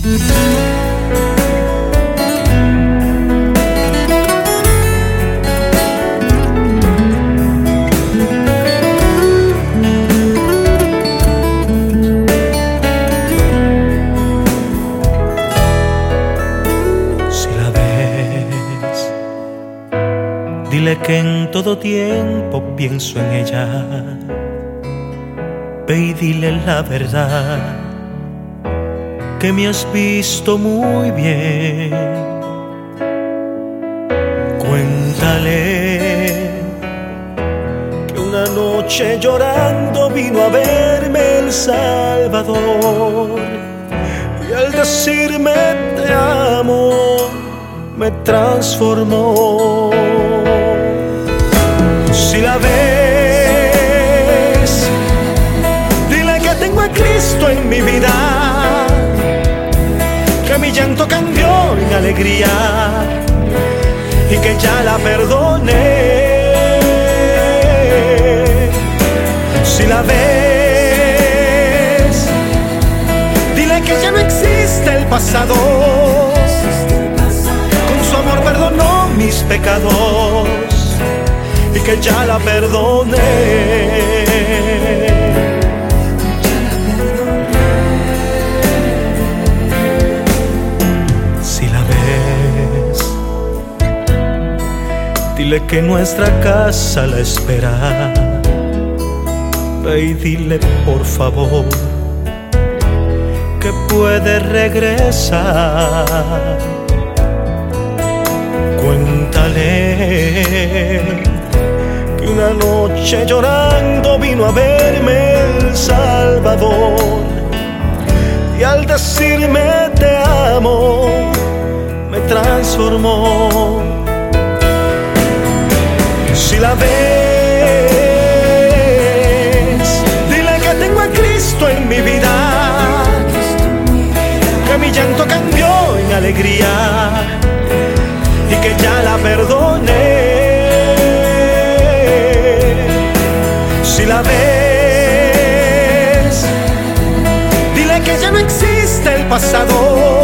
Dile que en todo tiempo pienso en ella. Ve y dile la verdad, que me has visto muy bien. Cuéntale que una noche llorando vino a verme El Salvador, y al decirme te amo me transformó. Si la ves, dile que tengo a Cristo en mi vida, que mi llanto cambió en alegría y que ya la perdoné. Si la ves, dile que ya no existe el pasado, con su amor perdonó mis pecados y que ya la perdoné. Si la ves, dile que nuestra casa la espera. Ve y dile por favor que puede regresar. Cuéntale que una noche llorando vino a verme El Salvador, y al decirme te amo me transformó. Si la ves, dile que tengo a Cristo en mi vida, que mi llanto cambió en alegría y que ya la perdoné. Si la ves, dile que ya no existe el pasado,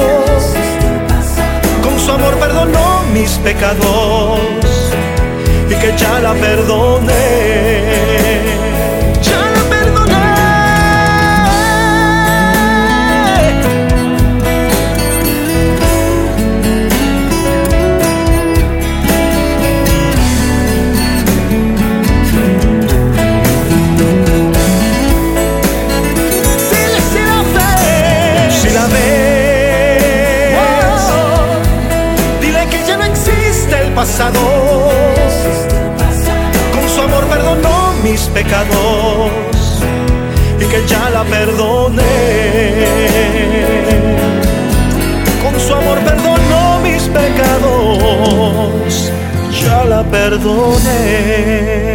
con su amor perdonó mis pecados y que ya la perdoné. Pasado, con su amor perdonó mis pecados y que ya la perdoné. Con su amor perdonó mis pecados, ya la perdoné.